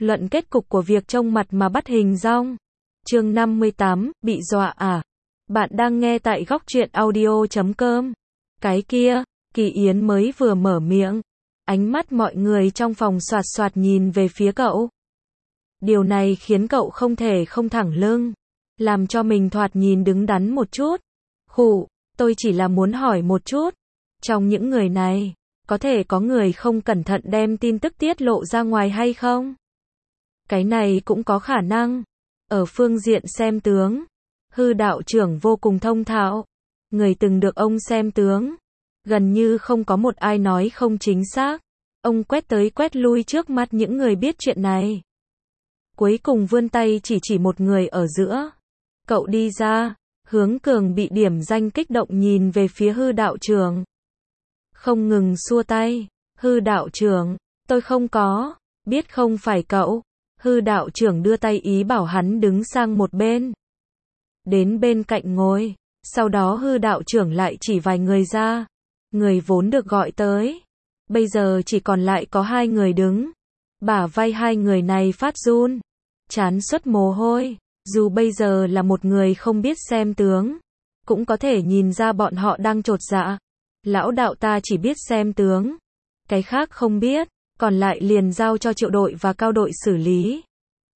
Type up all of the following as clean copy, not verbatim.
Luận kết cục của việc trông mặt mà bắt hình dong. Chương 58, bị dọa à? Bạn đang nghe tại góc truyện audio.com. Cái kia, Kỳ Yến mới vừa mở miệng. Ánh mắt mọi người trong phòng xoạt xoạt nhìn về phía cậu. Điều này khiến cậu không thể không thẳng lưng. Làm cho mình thoạt nhìn đứng đắn một chút. Khụ, tôi chỉ là muốn hỏi một chút. Trong những người này, có thể có người không cẩn thận đem tin tức tiết lộ ra ngoài hay không? Cái này cũng có khả năng. Ở phương diện xem tướng, Hư đạo trưởng vô cùng thông thạo. Người từng được ông xem tướng, gần như không có một ai nói không chính xác. Ông quét tới quét lui trước mắt những người biết chuyện này. Cuối cùng vươn tay chỉ một người ở giữa. Cậu đi ra, Hướng Cường bị điểm danh kích động nhìn về phía Hư đạo trưởng. Không ngừng xua tay. Hư đạo trưởng, tôi không có, biết không phải cậu. Hư đạo trưởng đưa tay ý bảo hắn đứng sang một bên. Đến bên cạnh ngồi. Sau đó Hư đạo trưởng lại chỉ vài người ra. Người vốn được gọi tới. Bây giờ chỉ còn lại có 2 người đứng. Bả vai 2 người này phát run. Trán xuất mồ hôi. Dù bây giờ là một người không biết xem tướng, cũng có thể nhìn ra bọn họ đang chột dạ. Lão đạo ta chỉ biết xem tướng. Cái khác không biết. Còn lại liền giao cho Triệu đội và Cao đội xử lý.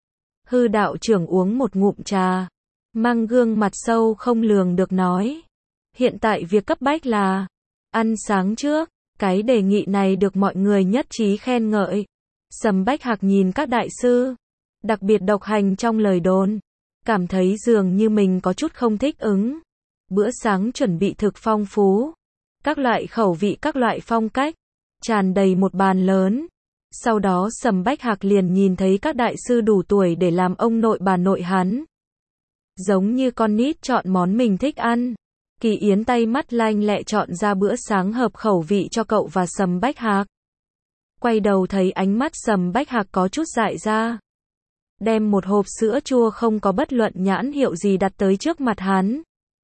Hư đạo trưởng uống một ngụm trà. Mang gương mặt sâu không lường được nói. Hiện tại việc cấp bách là ăn sáng trước. Cái đề nghị này được mọi người nhất trí khen ngợi. Sầm Bách Hạc nhìn các đại sư, đặc biệt độc hành trong lời đồn, cảm thấy dường như mình có chút không thích ứng. Bữa sáng chuẩn bị thực phong phú. Các loại khẩu vị, các loại phong cách, tràn đầy một bàn lớn. Sau đó Sầm Bách Hạc liền nhìn thấy các đại sư đủ tuổi để làm ông nội bà nội hắn. Giống như con nít chọn món mình thích ăn. Kỳ Yến tay mắt lanh lẹ chọn ra bữa sáng hợp khẩu vị cho cậu và Sầm Bách Hạc. Quay đầu thấy ánh mắt Sầm Bách Hạc có chút dại ra. Đem một hộp sữa chua không có bất luận nhãn hiệu gì đặt tới trước mặt hắn.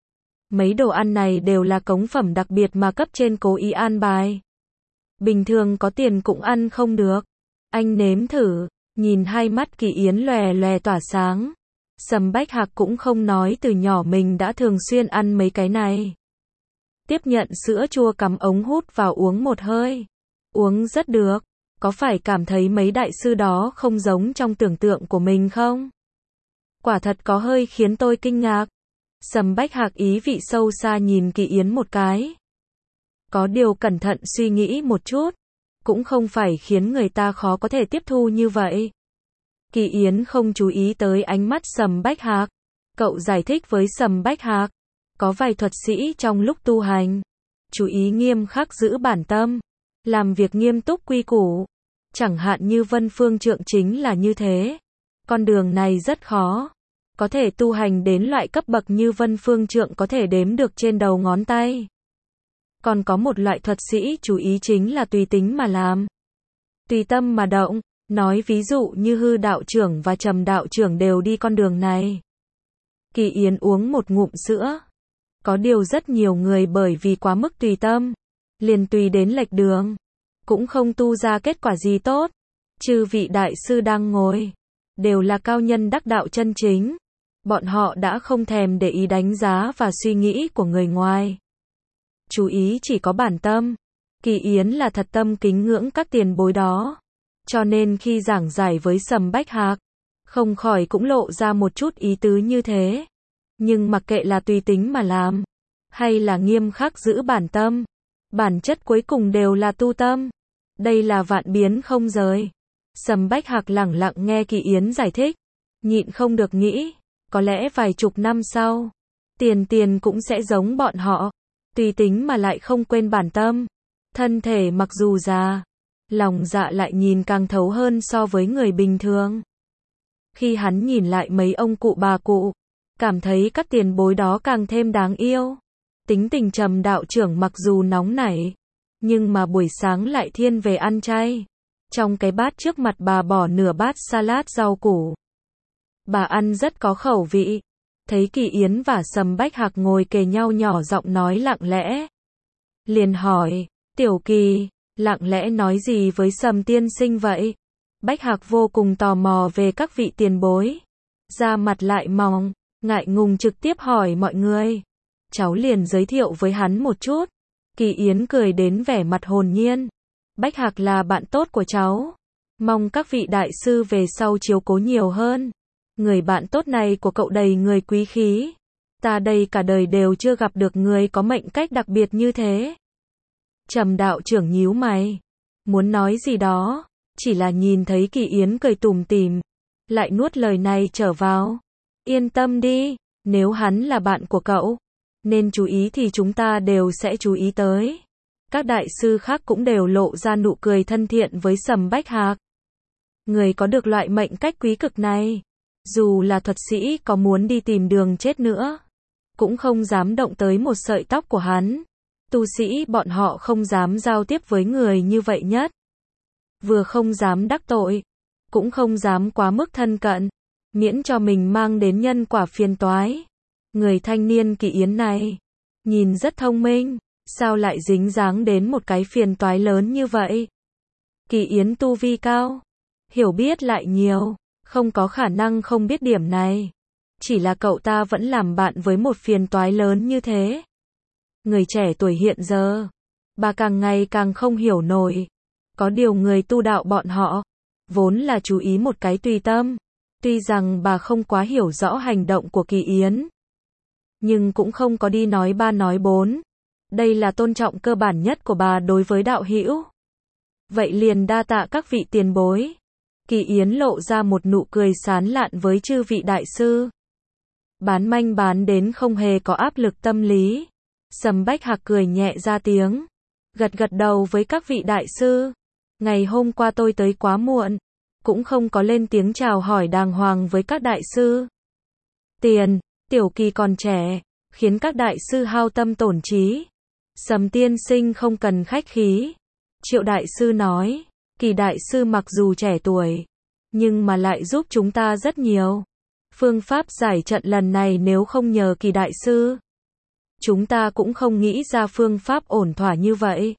Mấy đồ ăn này đều là cống phẩm đặc biệt mà cấp trên cố ý an bài. Bình thường có tiền cũng ăn không được. Anh nếm thử. Nhìn hai mắt Kỳ Yến lòe lòe tỏa sáng. Sầm Bách Hạc cũng không nói từ nhỏ mình đã thường xuyên ăn mấy cái này. Tiếp nhận sữa chua cắm ống hút vào uống một hơi. Uống rất được. Có phải cảm thấy mấy đại sư đó không giống trong tưởng tượng của mình không? Quả thật có hơi khiến tôi kinh ngạc. Sầm Bách Hạc ý vị sâu xa nhìn Kỳ Yến một cái. Có điều cẩn thận suy nghĩ một chút. Cũng không phải khiến người ta khó có thể tiếp thu như vậy. Kỳ Yến không chú ý tới ánh mắt Sầm Bách Hạc. Cậu giải thích với Sầm Bách Hạc. Có vài thuật sĩ trong lúc tu hành, chú ý nghiêm khắc giữ bản tâm. Làm việc nghiêm túc quy củ. Chẳng hạn như Vân Phương Trượng chính là như thế. Con đường này rất khó. Có thể tu hành đến loại cấp bậc như Vân Phương Trượng có thể đếm được trên đầu ngón tay. Còn có một loại thuật sĩ chú ý chính là tùy tính mà làm. Tùy tâm mà động. Nói ví dụ như Hư đạo trưởng và Trầm đạo trưởng đều đi con đường này. Kỳ Yến uống một ngụm sữa. Có điều rất nhiều người bởi vì quá mức tùy tâm, liền tùy đến lệch đường. Cũng không tu ra kết quả gì tốt. Chư vị đại sư đang ngồi, đều là cao nhân đắc đạo chân chính. Bọn họ đã không thèm để ý đánh giá và suy nghĩ của người ngoài. Chú ý chỉ có bản tâm. Kỳ Yến là thật tâm kính ngưỡng các tiền bối đó. Cho nên khi giảng giải với Sầm Bách Hạc, không khỏi cũng lộ ra một chút ý tứ như thế. Nhưng mặc kệ là tùy tính mà làm, hay là nghiêm khắc giữ bản tâm, bản chất cuối cùng đều là tu tâm. Đây là vạn biến không rời. Sầm Bách Hạc lẳng lặng nghe Kỳ Yến giải thích. Nhịn không được nghĩ, có lẽ vài chục năm sau, tiền cũng sẽ giống bọn họ. Tùy tính mà lại không quên bản tâm. Thân thể mặc dù già, lòng dạ lại nhìn càng thấu hơn so với người bình thường. Khi hắn nhìn lại mấy ông cụ bà cụ, cảm thấy các tiền bối đó càng thêm đáng yêu. Tính tình Trầm đạo trưởng mặc dù nóng nảy, nhưng mà buổi sáng lại thiên về ăn chay. Trong cái bát trước mặt bà bỏ nửa bát salad rau củ. Bà ăn rất có khẩu vị. Thấy Kỳ Yến và Sầm Bách Hạc ngồi kề nhau nhỏ giọng nói lặng lẽ. Liền hỏi, Tiểu Kỳ, lặng lẽ nói gì với Sầm tiên sinh vậy? Bách Hạc vô cùng tò mò về các vị tiền bối. Da mặt lại mỏng, ngại ngùng trực tiếp hỏi mọi người. Cháu liền giới thiệu với hắn một chút. Kỳ Yến cười đến vẻ mặt hồn nhiên. Bách Hạc là bạn tốt của cháu. Mong các vị đại sư về sau chiếu cố nhiều hơn. Người bạn tốt này của cậu đầy người quý khí. Ta đây cả đời đều chưa gặp được người có mệnh cách đặc biệt như thế. Trầm đạo trưởng nhíu mày. Muốn nói gì đó. Chỉ là nhìn thấy Kỳ Yến cười tủm tỉm. Lại nuốt lời này trở vào. Yên tâm đi. Nếu hắn là bạn của cậu. Nên chú ý thì chúng ta đều sẽ chú ý tới. Các đại sư khác cũng đều lộ ra nụ cười thân thiện với Sầm Bách Hạc. Người có được loại mệnh cách quý cực này. Dù là thuật sĩ có muốn đi tìm đường chết nữa. Cũng không dám động tới một sợi tóc của hắn. Tu sĩ bọn họ không dám giao tiếp với người như vậy nhất. Vừa không dám đắc tội. Cũng không dám quá mức thân cận. Miễn cho mình mang đến nhân quả phiền toái. Người thanh niên Kỳ Yến này. Nhìn rất thông minh. Sao lại dính dáng đến một cái phiền toái lớn như vậy? Kỳ Yến tu vi cao. Hiểu biết lại nhiều. Không có khả năng không biết điểm này. Chỉ là cậu ta vẫn làm bạn với một phiền toái lớn như thế. Người trẻ tuổi hiện giờ. Bà càng ngày càng không hiểu nổi. Có điều người tu đạo bọn họ. Vốn là chú ý một cái tùy tâm. Tuy rằng bà không quá hiểu rõ hành động của Kỳ Yến. Nhưng cũng không có đi nói ba nói bốn. Đây là tôn trọng cơ bản nhất của bà đối với đạo hữu. Vậy liền đa tạ các vị tiền bối. Kỳ Yến lộ ra một nụ cười sán lạn với chư vị đại sư. Bán manh bán đến không hề có áp lực tâm lý. Sầm Bách Hạc cười nhẹ ra tiếng. Gật gật đầu với các vị đại sư. Ngày hôm qua tôi tới quá muộn. Cũng không có lên tiếng chào hỏi đàng hoàng với các đại sư. Tiểu Kỳ còn trẻ. Khiến các đại sư hao tâm tổn trí. Sầm tiên sinh không cần khách khí. Triệu đại sư nói. Kỳ đại sư mặc dù trẻ tuổi. Nhưng mà lại giúp chúng ta rất nhiều. Phương pháp giải trận lần này nếu không nhờ Kỳ đại sư. Chúng ta cũng không nghĩ ra phương pháp ổn thỏa như vậy.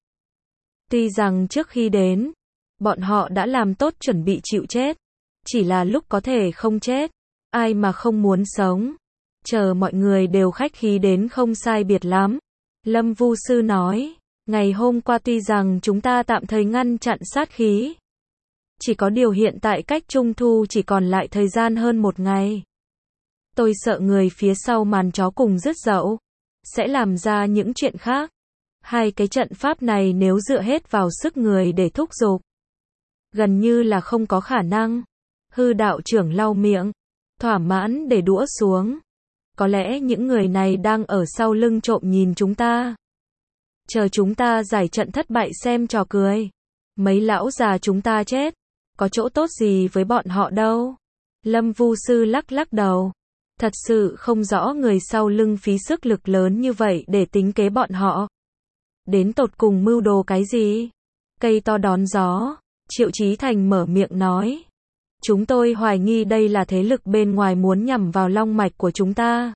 Tuy rằng trước khi đến. Bọn họ đã làm tốt chuẩn bị chịu chết. Chỉ là lúc có thể không chết. Ai mà không muốn sống. Chờ mọi người đều khách khí đến không sai biệt lắm. Lâm Vu Sư nói. Ngày hôm qua tuy rằng chúng ta tạm thời ngăn chặn sát khí. Chỉ có điều hiện tại cách Trung Thu chỉ còn lại thời gian hơn một ngày. Tôi sợ người phía sau màn chó cùng rứt dậu. Sẽ làm ra những chuyện khác. Hai cái trận pháp này nếu dựa hết vào sức người để thúc giục. Gần như là không có khả năng. Hư đạo trưởng lau miệng. Thỏa mãn để đũa xuống. Có lẽ những người này đang ở sau lưng trộm nhìn chúng ta. Chờ chúng ta giải trận thất bại xem trò cười. Mấy lão già chúng ta chết. Có chỗ tốt gì với bọn họ đâu. Lâm Vu Sư lắc lắc đầu. Thật sự không rõ người sau lưng phí sức lực lớn như vậy để tính kế bọn họ. Đến tột cùng mưu đồ cái gì? Cây to đón gió. Triệu Chí Thành mở miệng nói. Chúng tôi hoài nghi đây là thế lực bên ngoài muốn nhằm vào long mạch của chúng ta.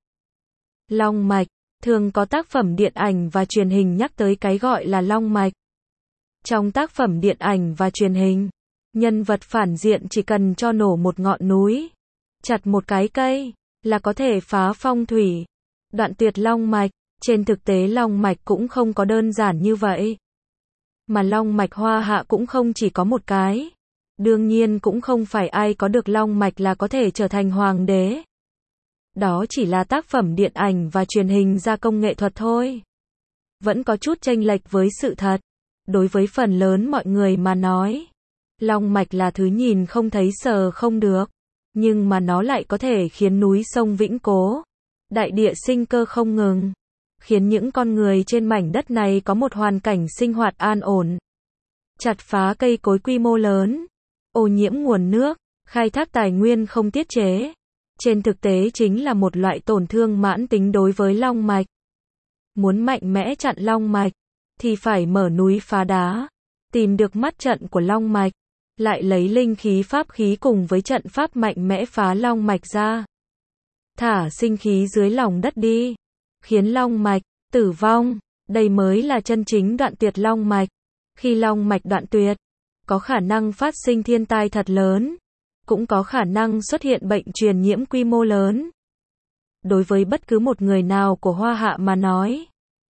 Long mạch. Thường có tác phẩm điện ảnh và truyền hình nhắc tới cái gọi là long mạch. Trong tác phẩm điện ảnh và truyền hình, nhân vật phản diện chỉ cần cho nổ một ngọn núi, chặt một cái cây, là có thể phá phong thủy, đoạn tuyệt long mạch. Trên thực tế long mạch cũng không có đơn giản như vậy. Mà long mạch Hoa Hạ cũng không chỉ có một cái. Đương nhiên cũng không phải ai có được long mạch là có thể trở thành hoàng đế. Đó chỉ là tác phẩm điện ảnh và truyền hình gia công nghệ thuật thôi. Vẫn có chút chênh lệch với sự thật. Đối với phần lớn mọi người mà nói, long mạch là thứ nhìn không thấy sờ không được. Nhưng mà nó lại có thể khiến núi sông vĩnh cố. Đại địa sinh cơ không ngừng. Khiến những con người trên mảnh đất này có một hoàn cảnh sinh hoạt an ổn. Chặt phá cây cối quy mô lớn. Ô nhiễm nguồn nước. Khai thác tài nguyên không tiết chế. Trên thực tế chính là một loại tổn thương mãn tính đối với long mạch. Muốn mạnh mẽ chặn long mạch, thì phải mở núi phá đá. Tìm được mắt trận của long mạch. Lại lấy linh khí pháp khí cùng với trận pháp mạnh mẽ phá long mạch ra. Thả sinh khí dưới lòng đất đi. Khiến long mạch tử vong. Đây mới là chân chính đoạn tuyệt long mạch. Khi long mạch đoạn tuyệt, có khả năng phát sinh thiên tai thật lớn, cũng có khả năng xuất hiện bệnh truyền nhiễm quy mô lớn. Đối với bất cứ một người nào của Hoa Hạ mà nói,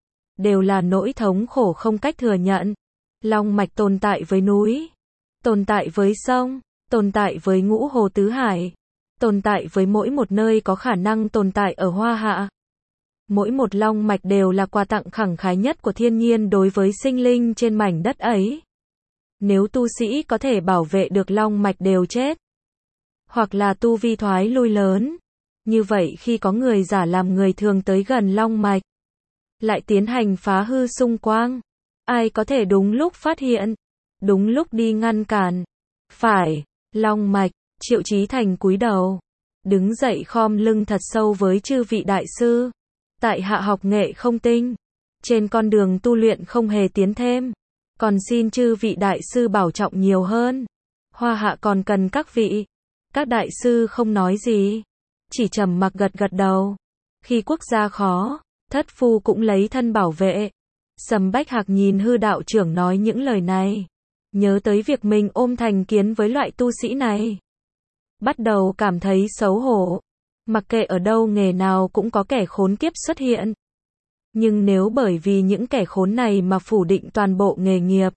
đều là nỗi thống khổ không cách thừa nhận. Long mạch tồn tại với núi, tồn tại với sông, tồn tại với ngũ hồ tứ hải, tồn tại với mỗi một nơi có khả năng tồn tại ở Hoa Hạ. Mỗi một long mạch đều là quà tặng khẳng khái nhất của thiên nhiên đối với sinh linh trên mảnh đất ấy. Nếu tu sĩ có thể bảo vệ được long mạch đều chết, hoặc là tu vi thoái lui lớn, như vậy khi có người giả làm người thường tới gần long mạch, lại tiến hành phá hư xung quanh, ai có thể đúng lúc phát hiện, đúng lúc đi ngăn cản? Phải, long mạch. Triệu Chí Thành cúi đầu, đứng dậy khom lưng thật sâu với chư vị đại sư. Tại hạ học nghệ không tinh, trên con đường tu luyện không hề tiến thêm, còn xin chư vị đại sư bảo trọng nhiều hơn. Hoa Hạ còn cần các vị. Các đại sư không nói gì, chỉ trầm mặc gật gật đầu. Khi quốc gia khó, thất phu cũng lấy thân bảo vệ. Sầm Bách Hạc nhìn hư đạo trưởng nói những lời này, nhớ tới việc mình ôm thành kiến với loại tu sĩ này, bắt đầu cảm thấy xấu hổ. Mặc kệ ở đâu nghề nào cũng có kẻ khốn kiếp xuất hiện. Nhưng nếu bởi vì những kẻ khốn này mà phủ định toàn bộ nghề nghiệp,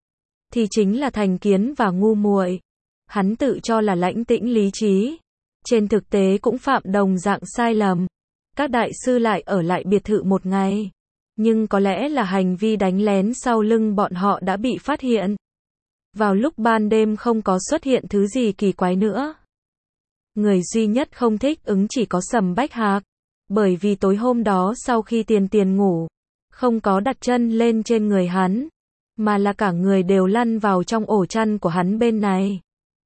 thì chính là thành kiến và ngu muội. Hắn tự cho là lãnh tĩnh lý trí, trên thực tế cũng phạm đồng dạng sai lầm. Các đại sư lại ở lại biệt thự một ngày, nhưng có lẽ là hành vi đánh lén sau lưng bọn họ đã bị phát hiện. Vào lúc ban đêm không có xuất hiện thứ gì kỳ quái nữa. Người duy nhất không thích ứng chỉ có Sầm Bách Hạc, bởi vì tối hôm đó sau khi Tiền ngủ, không có đặt chân lên trên người hắn, mà là cả người đều lăn vào trong ổ chăn của hắn bên này.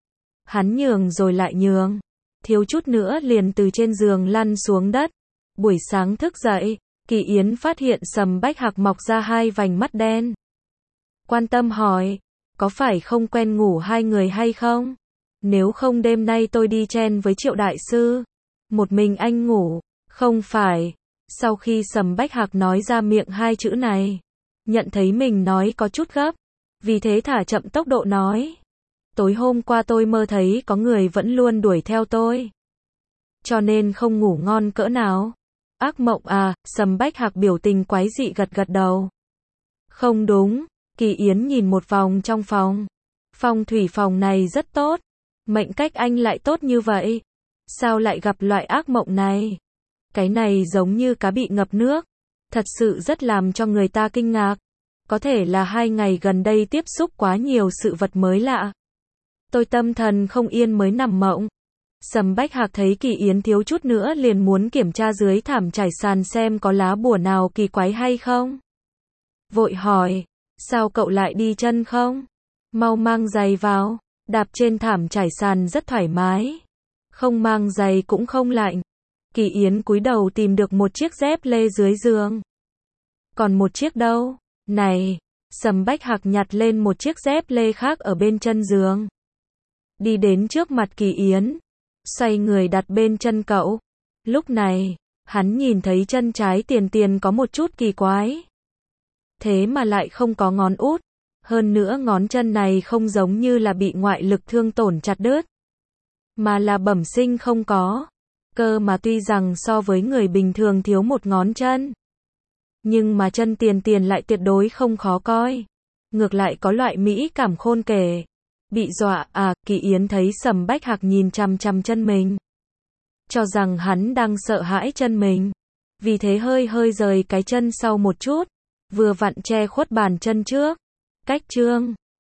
Hắn nhường rồi lại nhường, thiếu chút nữa liền từ trên giường lăn xuống đất. Buổi sáng thức dậy, Kỳ Yến phát hiện Sầm Bách Hạc mọc ra hai vành mắt đen. Quan tâm hỏi, có phải không quen ngủ hai người hay không? Nếu không đêm nay tôi đi chen với Triệu đại sư, một mình anh ngủ. Không phải. Sau khi Sầm Bách Hạc nói ra miệng hai chữ này, nhận thấy mình nói có chút gấp, vì thế thả chậm tốc độ nói. Tối hôm qua tôi mơ thấy có người vẫn luôn đuổi theo tôi, cho nên không ngủ ngon cỡ nào. Ác mộng à? Sầm Bách Hạc biểu tình quái dị gật gật đầu. Không đúng. Kỳ Yến nhìn một vòng trong phòng. Phong thủy phòng này rất tốt. Mệnh cách anh lại tốt như vậy, sao lại gặp loại ác mộng này? Cái này giống như cá bị ngập nước, thật sự rất làm cho người ta kinh ngạc. Có thể là 2 ngày gần đây tiếp xúc quá nhiều sự vật mới lạ. Tôi tâm thần không yên mới nằm mộng. Sầm Bách Hạc thấy Kỳ Yến thiếu chút nữa liền muốn kiểm tra dưới thảm trải sàn xem có lá bùa nào kỳ quái hay không. Vội hỏi, sao cậu lại đi chân không? Mau mang giày vào. Đạp trên thảm trải sàn rất thoải mái, không mang giày cũng không lạnh. Kỳ Yến cúi đầu tìm được một chiếc dép lê dưới giường. Còn một chiếc đâu? Này, Sầm Bách Hạc nhặt lên một chiếc dép lê khác ở bên chân giường, đi đến trước mặt Kỳ Yến, xoay người đặt bên chân cậu. Lúc này, hắn nhìn thấy chân trái Tiền có một chút kỳ quái. Thế mà lại không có ngón út. Hơn nữa ngón chân này không giống như là bị ngoại lực thương tổn chặt đứt, mà là bẩm sinh không có. Cơ mà tuy rằng so với người bình thường thiếu một ngón chân, nhưng mà chân Tiền lại tuyệt đối không khó coi. Ngược lại có loại mỹ cảm khôn kể. Bị dọa à? Kỳ Yến thấy Sầm Bách Hạc nhìn chằm chằm chân mình, cho rằng hắn đang sợ hãi chân mình, vì thế hơi rời cái chân sau một chút, vừa vặn che khuất bàn chân trước. Cách chương